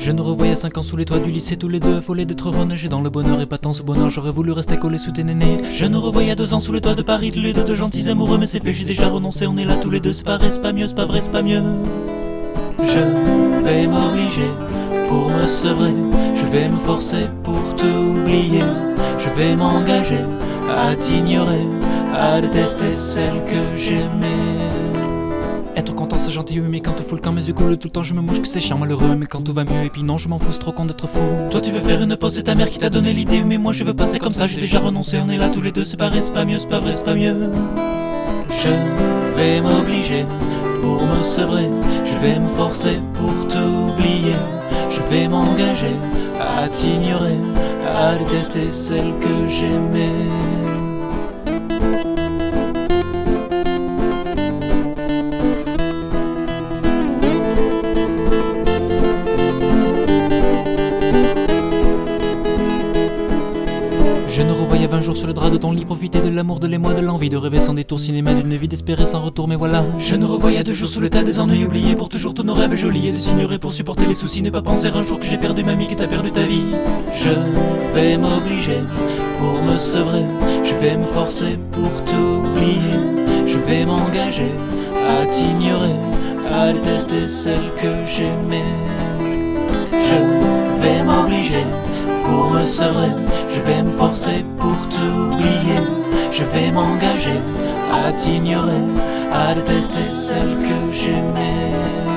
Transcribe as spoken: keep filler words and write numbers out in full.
Je nous revoyais cinq ans sous les toits du lycée, tous les deux affolés d'être heureux, nager dans le bonheur épatant ce bonheur. J'aurais voulu rester collé sous tes nénés. Je nous revoyais deux ans sous les toits de Paris, tous les deux de gentils amoureux, mais c'est fait, j'ai déjà renoncé, on est là tous les deux, c'est pas vrai, c'est pas mieux, c'est pas vrai, c'est pas mieux. Je vais m'obliger pour me sevrer, je vais me forcer pour t'oublier, je vais m'engager à t'ignorer, à détester celle que j'aimais. Être content c'est gentil mais quand tout fout le camp mes yeux coulent tout le temps, je me mouche que c'est chiant malheureux, mais quand tout va mieux et puis non je m'en fous, c'est trop con d'être fou. Toi tu veux faire une pause, c'est ta mère qui t'a donné l'idée, mais moi je veux passer comme ça, j'ai déjà renoncé, on est là tous les deux, c'est pas vrai, c'est pas mieux, c'est pas vrai, c'est pas mieux. Je vais m'obliger pour me sevrer, je vais me forcer pour t'oublier, je vais m'engager à t'ignorer, à détester celle que j'aimais. Je nous revoyais vingt jours sur le drap de ton lit, profiter de l'amour, de l'émoi, de l'envie, de rêver sans détour, cinéma d'une vie d'espérer sans retour, mais voilà. Je nous revoyais deux jours sous le tas des ennuis oubliés, pour toujours tous nos rêves jolis, et de s'ignorer pour supporter les soucis, ne pas penser un jour que j'ai perdu ma vie, que t'as perdu ta vie. Je vais m'obliger pour me sevrer, je vais me forcer pour t'oublier, je vais m'engager à t'ignorer, à détester celle que j'aimais. Je vais m'obliger pour me sevrer, je vais me forcer pour t'oublier, je vais m'engager à t'ignorer, à détester celle que j'aimais.